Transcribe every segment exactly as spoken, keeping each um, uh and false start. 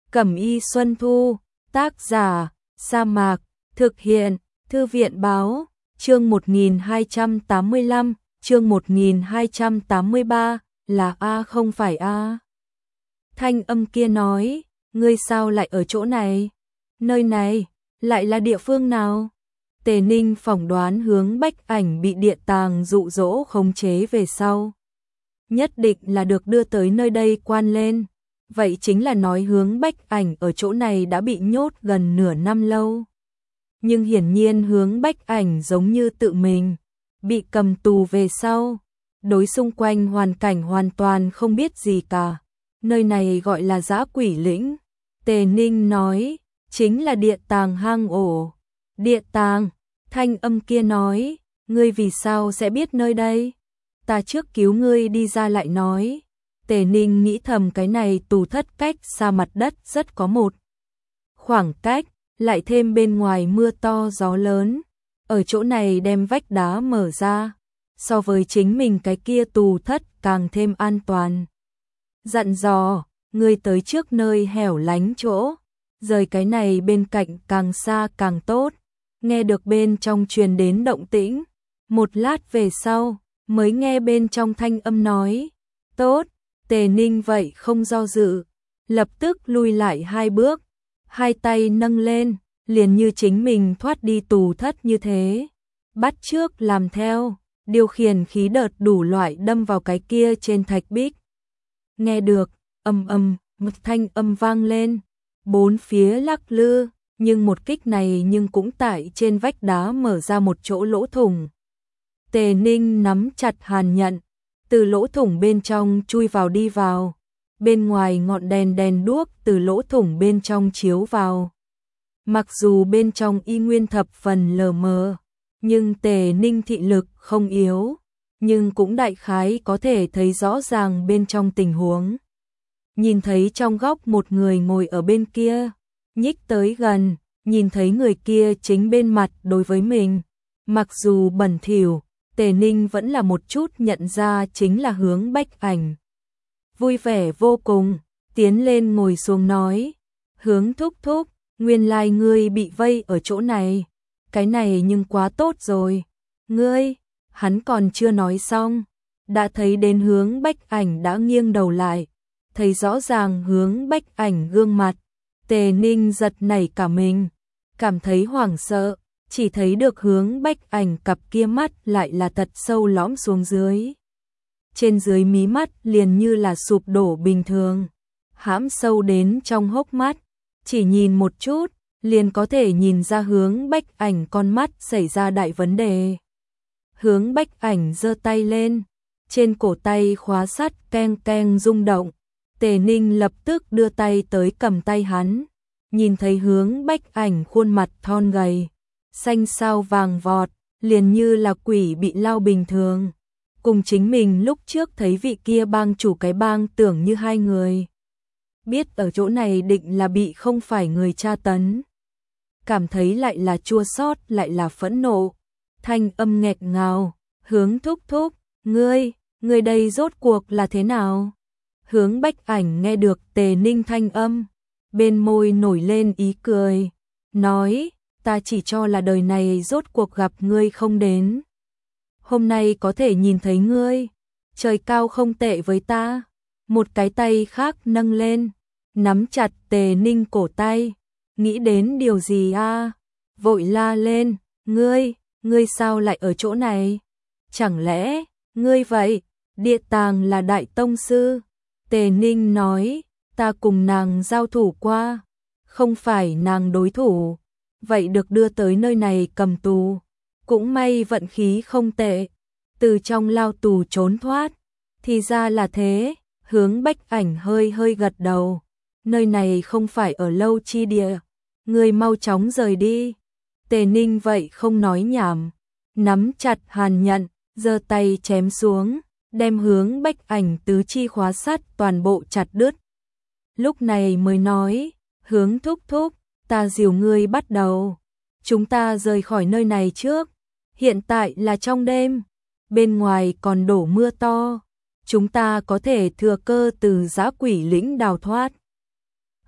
Cẩm y Xuân Thu, tác giả, Sa Mạc, thực hiện, Thư viện báo, chương một nghìn hai trăm tám mươi lăm, chương một nghìn hai trăm tám mươi ba, là A không phải A. Thanh âm kia nói, ngươi sao lại ở chỗ này? Nơi này, lại là địa phương nào? Tề Ninh phỏng đoán Hướng Bách Ảnh bị địa tàng dụ dỗ khống chế về sau. Nhất định là được đưa tới nơi đây quan lên. Vậy chính là nói Hướng Bách Ảnh ở chỗ này đã bị nhốt gần nửa năm lâu. Nhưng hiển nhiên Hướng Bách Ảnh giống như tự mình, bị cầm tù về sau. Đối xung quanh hoàn cảnh hoàn toàn không biết gì cả. Nơi này gọi là Dã Quỷ Lĩnh. Tề Ninh nói, chính là địa tàng hang ổ. Địa tàng, thanh âm kia nói, ngươi vì sao sẽ biết nơi đây? Ta trước cứu ngươi đi ra lại nói. Tề Ninh nghĩ thầm cái này tù thất cách xa mặt đất rất có một khoảng cách, lại thêm bên ngoài mưa to gió lớn. Ở chỗ này đem vách đá mở ra, so với chính mình cái kia tù thất càng thêm an toàn. Dặn dò, ngươi tới trước nơi hẻo lánh chỗ, rời cái này bên cạnh càng xa càng tốt. Nghe được bên trong truyền đến động tĩnh, một lát về sau, mới nghe bên trong thanh âm nói, tốt. Tề Ninh vậy không do dự, lập tức lui lại hai bước, hai tay nâng lên, liền như chính mình thoát đi tù thất như thế. Bắt trước làm theo, điều khiển khí đợt đủ loại đâm vào cái kia trên thạch bích. Nghe được, âm âm, một thanh âm vang lên, bốn phía lắc lư, nhưng một kích này nhưng cũng tại trên vách đá mở ra một chỗ lỗ thủng. Tề Ninh nắm chặt hàn nhận, từ lỗ thủng bên trong chui vào đi vào, bên ngoài ngọn đèn đèn đuốc từ lỗ thủng bên trong chiếu vào. Mặc dù bên trong y nguyên thập phần lờ mờ, nhưng Tề Ninh thị lực không yếu, nhưng cũng đại khái có thể thấy rõ ràng bên trong tình huống. Nhìn thấy trong góc một người ngồi ở bên kia, nhích tới gần, nhìn thấy người kia chính bên mặt đối với mình, mặc dù bẩn thỉu, Tề Ninh vẫn là một chút nhận ra chính là Hướng Bách Ảnh. Vui vẻ vô cùng, tiến lên ngồi xuống nói, Hướng thúc thúc, nguyên lai ngươi bị vây ở chỗ này, cái này nhưng quá tốt rồi. Ngươi, hắn còn chưa nói xong, đã thấy đến Hướng Bách Ảnh đã nghiêng đầu lại, thấy rõ ràng Hướng Bách Ảnh gương mặt. Tề Ninh giật nảy cả mình, cảm thấy hoảng sợ. Chỉ thấy được Hướng Bách Ảnh cặp kia mắt lại là thật sâu lõm xuống dưới. Trên dưới mí mắt liền như là sụp đổ bình thường, hãm sâu đến trong hốc mắt, chỉ nhìn một chút, liền có thể nhìn ra Hướng Bách Ảnh con mắt xảy ra đại vấn đề. Hướng Bách Ảnh giơ tay lên, trên cổ tay khóa sắt keng keng rung động, Tề Ninh lập tức đưa tay tới cầm tay hắn, nhìn thấy Hướng Bách Ảnh khuôn mặt thon gầy, xanh xao vàng vọt, liền như là quỷ bị lao bình thường. Cùng chính mình lúc trước thấy vị kia bang chủ cái bang tưởng như hai người. Biết ở chỗ này định là bị không phải người tra tấn. Cảm thấy lại là chua xót lại là phẫn nộ. Thanh âm nghẹt ngào, Hướng thúc thúc, ngươi, ngươi đây rốt cuộc là thế nào? Hướng Bách Ảnh nghe được Tề Ninh thanh âm, bên môi nổi lên ý cười, nói, ta chỉ cho là đời này rốt cuộc gặp ngươi không đến. Hôm nay có thể nhìn thấy ngươi, trời cao không tệ với ta. Một cái tay khác nâng lên, nắm chặt Tề Ninh cổ tay, nghĩ đến điều gì a? Vội la lên, ngươi, ngươi sao lại ở chỗ này? Chẳng lẽ, ngươi vậy, địa tàng là đại tông sư? Tề Ninh nói, ta cùng nàng giao thủ qua, không phải nàng đối thủ. Vậy được đưa tới nơi này cầm tù, cũng may vận khí không tệ, từ trong lao tù trốn thoát. Thì ra là thế, Hướng Bách Ảnh hơi hơi gật đầu, nơi này không phải ở lâu chi địa, người mau chóng rời đi. Tề Ninh vậy không nói nhảm, nắm chặt hàn nhận, giơ tay chém xuống, đem Hướng Bách Ảnh tứ chi khóa sắt toàn bộ chặt đứt. Lúc này mới nói, Hướng thúc thúc, ta dìu ngươi bắt đầu. Chúng ta rời khỏi nơi này trước. Hiện tại là trong đêm, bên ngoài còn đổ mưa to, chúng ta có thể thừa cơ từ Dã Quỷ Lĩnh đào thoát.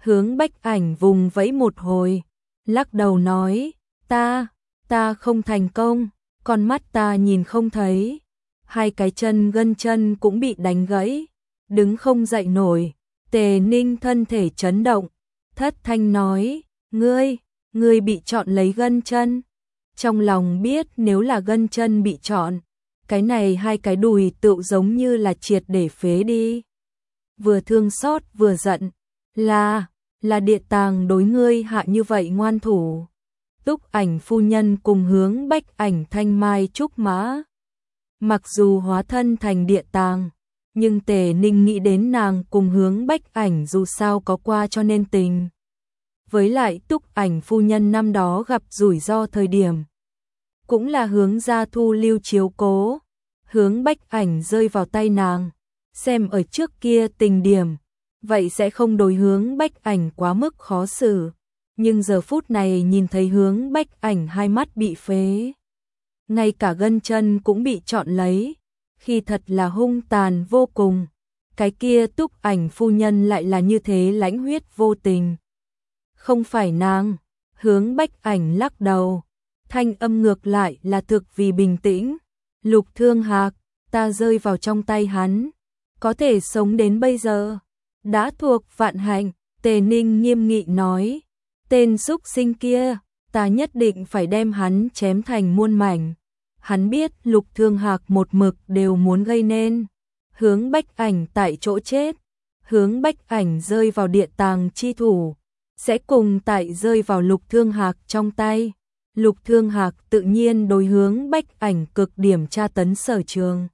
Hướng Bách Ảnh vùng vẫy một hồi, lắc đầu nói, ta, ta không thành công, con mắt ta nhìn không thấy, hai cái chân gân chân cũng bị đánh gãy, đứng không dậy nổi. Tề Ninh thân thể chấn động, thất thanh nói, ngươi, ngươi bị chọn lấy gân chân. Trong lòng biết nếu là gân chân bị chọn, cái này hai cái đùi tựu giống như là triệt để phế đi. Vừa thương xót vừa giận, là, là Địa Tàng đối ngươi hạ như vậy ngoan thủ. Túc Ảnh phu nhân cùng Hướng Bách Ảnh thanh mai trúc mã. Mặc dù hóa thân thành Địa Tàng, nhưng Tề Ninh nghĩ đến nàng cùng Hướng Bách Ảnh dù sao có qua cho nên tình. Với lại Túc Ảnh phu nhân năm đó gặp rủi ro thời điểm, cũng là Hướng gia thu lưu chiếu cố, Hướng Bách Ảnh rơi vào tay nàng, xem ở trước kia tình điểm, vậy sẽ không đối Hướng Bách Ảnh quá mức khó xử, nhưng giờ phút này nhìn thấy Hướng Bách Ảnh hai mắt bị phế, ngay cả gân chân cũng bị chọn lấy, khi thật là hung tàn vô cùng. Cái kia Túc Ảnh phu nhân lại là như thế lãnh huyết vô tình. Không phải nàng, Hướng Bách Ảnh lắc đầu, thanh âm ngược lại là thực vì bình tĩnh. Lục Thương Hạc, ta rơi vào trong tay hắn, có thể sống đến bây giờ, đã thuộc vạn hạnh. Tề Ninh nghiêm nghị nói, tên súc sinh kia, ta nhất định phải đem hắn chém thành muôn mảnh. Hắn biết Lục Thương Hạc một mực đều muốn gây nên Hướng Bách Ảnh tại chỗ chết, Hướng Bách Ảnh rơi vào Địa Tàng chi thủ, sẽ cùng tại rơi vào Lục Thương Hạc trong tay. Lục Thương Hạc tự nhiên đối Hướng Bách Ảnh cực điểm tra tấn sở trường.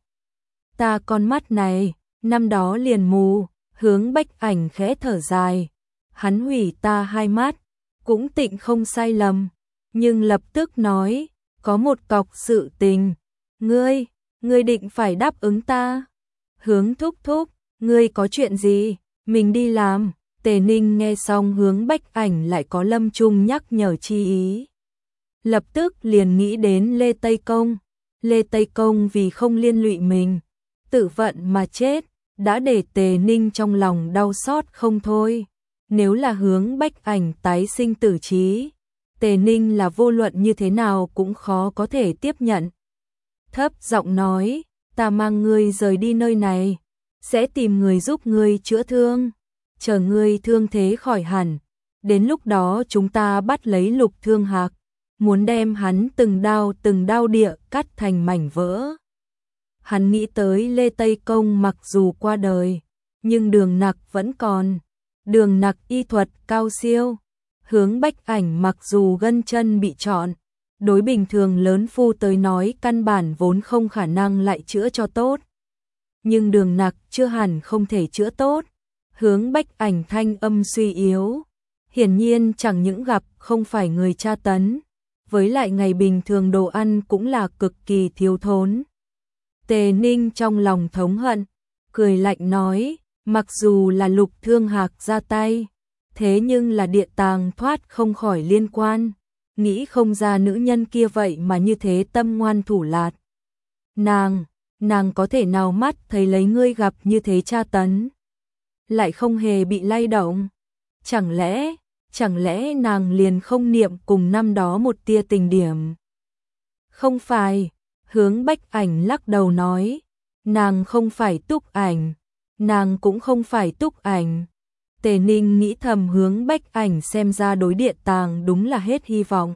Ta con mắt này, năm đó liền mù. Hướng Bách Ảnh khẽ thở dài, hắn hủy ta hai mắt, cũng tịnh không sai lầm, nhưng lập tức nói, có một cọc sự tình, ngươi, ngươi định phải đáp ứng ta. Hướng thúc thúc, ngươi có chuyện gì, mình đi làm. Tề Ninh nghe xong Hướng Bách Ảnh lại có lâm chung nhắc nhở chi ý, lập tức liền nghĩ đến Lê Tây Công. Lê Tây Công vì không liên lụy mình, tự vận mà chết, đã để Tề Ninh trong lòng đau xót không thôi. Nếu là Hướng Bách Ảnh tái sinh tử trí, Tề Ninh là vô luận như thế nào cũng khó có thể tiếp nhận. Thấp giọng nói, ta mang ngươi rời đi nơi này, sẽ tìm người giúp ngươi chữa thương, chờ ngươi thương thế khỏi hẳn, đến lúc đó chúng ta bắt lấy Lục Thương Hạc, muốn đem hắn từng đao từng đao địa cắt thành mảnh vỡ. Hắn nghĩ tới Lê Tây Công mặc dù qua đời, nhưng Đường Nặc vẫn còn. Đường Nặc y thuật cao siêu. Hướng Bách Ảnh mặc dù gân chân bị chọn, đối bình thường lớn phu tới nói căn bản vốn không khả năng lại chữa cho tốt. Nhưng Đường Nặc chưa hẳn không thể chữa tốt. Hướng Bách Ảnh thanh âm suy yếu, hiển nhiên chẳng những gặp không phải người tra tấn, với lại ngày bình thường đồ ăn cũng là cực kỳ thiếu thốn. Tề Ninh trong lòng thống hận, cười lạnh nói, mặc dù là Lục Thương Hạc ra tay, thế nhưng là Địa Tàng thoát không khỏi liên quan, nghĩ không ra nữ nhân kia vậy mà như thế tâm ngoan thủ lạt. Nàng, nàng có thể nào mắt thấy lấy ngươi gặp như thế tra tấn, lại không hề bị lay động? Chẳng lẽ, chẳng lẽ nàng liền không niệm cùng năm đó một tia tình điểm? Không phải. Hướng Bách Ảnh lắc đầu nói, nàng không phải Túc Ảnh, nàng cũng không phải Túc Ảnh. Tề Ninh nghĩ thầm Hướng Bách Ảnh xem ra đối Địa Tàng đúng là hết hy vọng.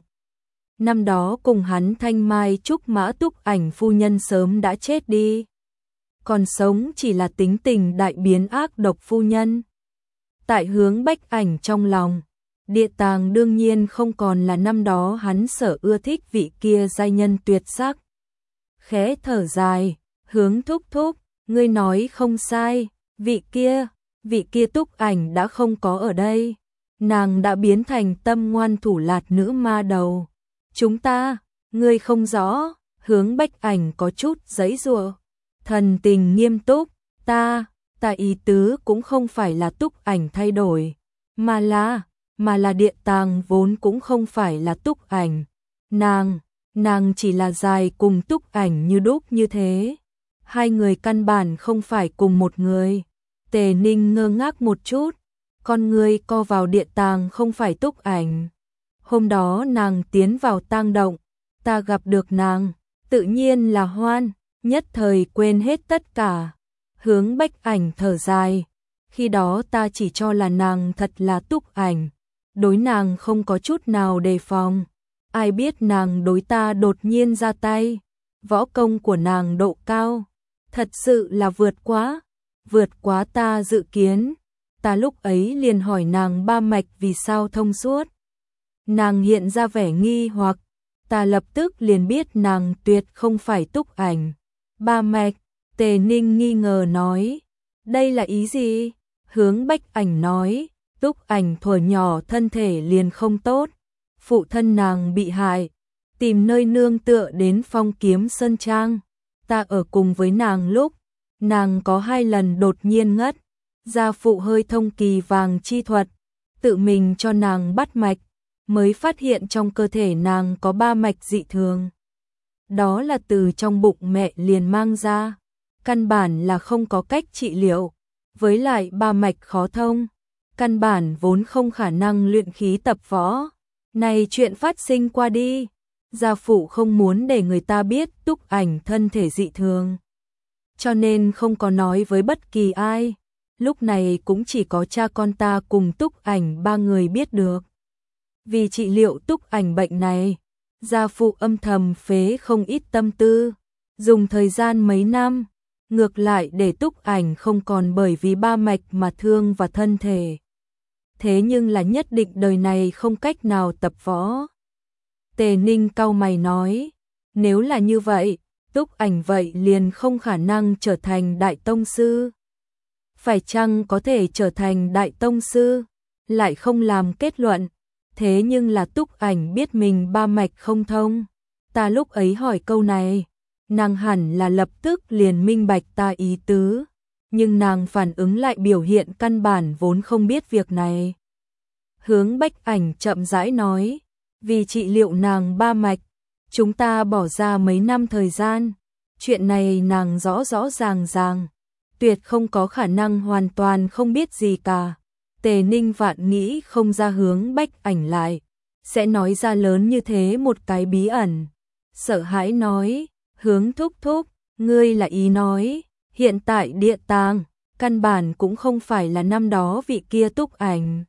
Năm đó cùng hắn thanh mai trúc mã Túc Ảnh phu nhân sớm đã chết đi, còn sống chỉ là tính tình đại biến ác độc phu nhân. Tại Hướng Bách Ảnh trong lòng, Địa Tàng đương nhiên không còn là năm đó hắn sở ưa thích vị kia giai nhân tuyệt sắc. Khẽ thở dài, Hướng thúc thúc, ngươi nói không sai, vị kia, vị kia Túc Ảnh đã không có ở đây, nàng đã biến thành tâm ngoan thủ lạt nữ ma đầu. Chúng ta, ngươi không rõ. Hướng Bách Ảnh có chút giãy giụa, thần tình nghiêm túc, ta, ta ý tứ cũng không phải là Túc Ảnh thay đổi, mà là, mà là Địa Tàng vốn cũng không phải là Túc Ảnh, nàng, nàng chỉ là dài cùng Túc Ảnh như đúc như thế, hai người căn bản không phải cùng một người. Tề Ninh ngơ ngác một chút, con người co vào địa tàng không phải Túc Ảnh. Hôm đó nàng tiến vào tang động, ta gặp được nàng, tự nhiên là hoan, nhất thời quên hết tất cả. Hướng Bách Ảnh thở dài, khi đó ta chỉ cho là nàng thật là Túc Ảnh, đối nàng không có chút nào đề phòng, ai biết nàng đối ta đột nhiên ra tay, võ công của nàng độ cao, thật sự là vượt quá, vượt quá ta dự kiến. Ta lúc ấy liền hỏi nàng ba mạch vì sao thông suốt. Nàng hiện ra vẻ nghi hoặc, ta lập tức liền biết nàng tuyệt không phải Túc Ảnh. Ba mạch, Tề Ninh nghi ngờ nói, đây là ý gì? Hướng Bách Ảnh nói, Túc Ảnh thuở nhỏ thân thể liền không tốt, phụ thân nàng bị hại, tìm nơi nương tựa đến Phong Kiếm Sơn Trang. Ta ở cùng với nàng lúc, nàng có hai lần đột nhiên ngất, gia phụ hơi thông kỳ vàng chi thuật, tự mình cho nàng bắt mạch, mới phát hiện trong cơ thể nàng có ba mạch dị thường. Đó là từ trong bụng mẹ liền mang ra, căn bản là không có cách trị liệu, với lại ba mạch khó thông, căn bản vốn không khả năng luyện khí tập võ. Này chuyện phát sinh qua đi, gia phụ không muốn để người ta biết Túc Ảnh thân thể dị thường, cho nên không có nói với bất kỳ ai. Lúc này cũng chỉ có cha con ta cùng Túc Ảnh ba người biết được. Vì trị liệu Túc Ảnh bệnh này, gia phụ âm thầm phế không ít tâm tư, dùng thời gian mấy năm, ngược lại để Túc Ảnh không còn bởi vì ba mạch mà thương và thân thể. Thế nhưng là nhất định đời này không cách nào tập võ. Tề Ninh cau mày nói, nếu là như vậy, Túc Ảnh vậy liền không khả năng trở thành đại tông sư. Phải chăng có thể trở thành đại tông sư, lại không làm kết luận, thế nhưng là Túc Ảnh biết mình ba mạch không thông. Ta lúc ấy hỏi câu này, nàng hẳn là lập tức liền minh bạch ta ý tứ, nhưng nàng phản ứng lại biểu hiện căn bản vốn không biết việc này. Hướng Bách Ảnh chậm rãi nói, vì trị liệu nàng ba mạch, chúng ta bỏ ra mấy năm thời gian, chuyện này nàng rõ rõ ràng ràng, tuyệt không có khả năng hoàn toàn không biết gì cả. Tề Ninh vạn nghĩ không ra Hướng Bách Ảnh lại sẽ nói ra lớn như thế một cái bí ẩn, sợ hãi nói, Hướng thúc thúc, ngươi là ý nói, hiện tại địa tàng, căn bản cũng không phải là năm đó vị kia Túc Ảnh.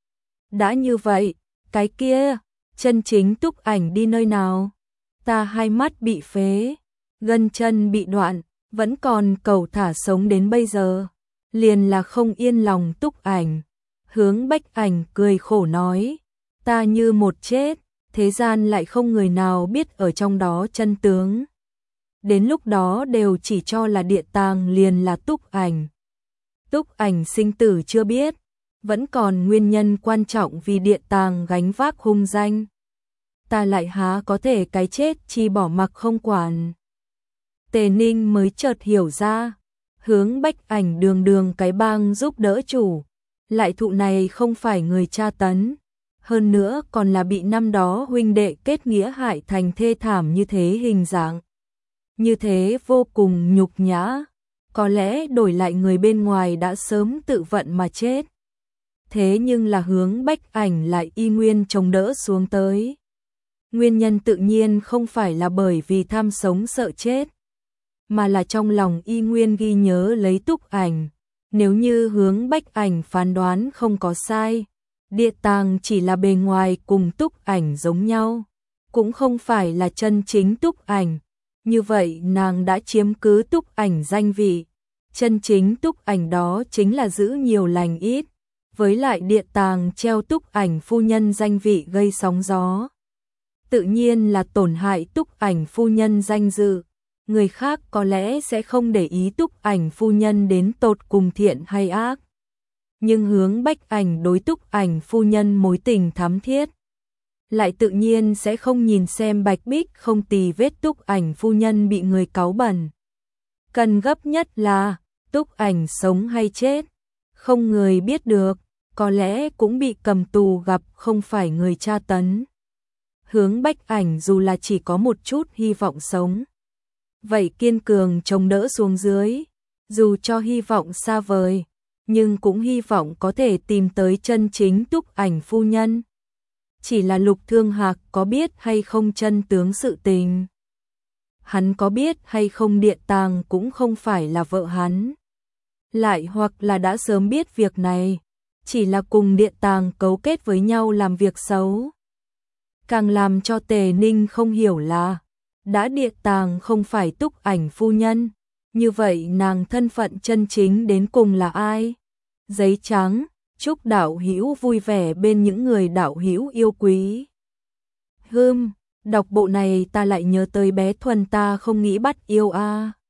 Đã như vậy, cái kia, chân chính Túc Ảnh đi nơi nào? Ta hai mắt bị phế, gân chân bị đoạn, vẫn còn cầu thả sống đến bây giờ, liền là không yên lòng Túc Ảnh. Hướng Bách Ảnh cười khổ nói, ta như một chết, thế gian lại không người nào biết ở trong đó chân tướng. Đến lúc đó đều chỉ cho là địa tàng liền là Túc Ảnh. Túc Ảnh sinh tử chưa biết, vẫn còn nguyên nhân quan trọng vì địa tàng gánh vác hung danh. Ta lại há có thể cái chết chi bỏ mặc không quản. Tề Ninh mới chợt hiểu ra, Hướng Bách Ảnh đường đường cái bang giúp đỡ chủ, lại thụ này không phải người tra tấn, hơn nữa còn là bị năm đó huynh đệ kết nghĩa hại thành thê thảm như thế hình dạng. Như thế vô cùng nhục nhã, có lẽ đổi lại người bên ngoài đã sớm tự vận mà chết. Thế nhưng là Hướng Bách Ảnh lại y nguyên chống đỡ xuống tới. Nguyên nhân tự nhiên không phải là bởi vì tham sống sợ chết, mà là trong lòng y nguyên ghi nhớ lấy Túc Ảnh. Nếu như Hướng Bách Ảnh phán đoán không có sai, địa tàng chỉ là bề ngoài cùng Túc Ảnh giống nhau, cũng không phải là chân chính Túc Ảnh. Như vậy nàng đã chiếm cứ Túc Ảnh danh vị, chân chính Túc Ảnh đó chính là giữ nhiều lành ít, với lại địa tàng treo Túc Ảnh phu nhân danh vị gây sóng gió, tự nhiên là tổn hại Túc Ảnh phu nhân danh dự. Người khác có lẽ sẽ không để ý Túc Ảnh phu nhân đến tột cùng thiện hay ác, nhưng Hướng Bách Ảnh đối Túc Ảnh phu nhân mối tình thắm thiết, lại tự nhiên sẽ không nhìn xem bạch bích không tì vết Túc Ảnh phu nhân bị người cáu bẩn. Cần gấp nhất là Túc Ảnh sống hay chết, không người biết được, có lẽ cũng bị cầm tù gặp không phải người tra tấn. Hướng Bách Ảnh dù là chỉ có một chút hy vọng sống, vậy kiên cường chống đỡ xuống dưới, dù cho hy vọng xa vời, nhưng cũng hy vọng có thể tìm tới chân chính Túc Ảnh phu nhân. Chỉ là Lục Thương Hạc có biết hay không chân tướng sự tình. Hắn có biết hay không Điện Tàng cũng không phải là vợ hắn. Lại hoặc là đã sớm biết việc này, chỉ là cùng Điện Tàng cấu kết với nhau làm việc xấu. Càng làm cho Tề Ninh không hiểu là, đã Điện Tàng không phải Túc Ảnh phu nhân, như vậy nàng thân phận chân chính đến cùng là ai? Giấy trắng, chúc đạo hữu vui vẻ bên những người đạo hữu yêu quý. Hừm, đọc bộ này ta lại nhớ tới bé Thuần ta không nghĩ bắt yêu a. À.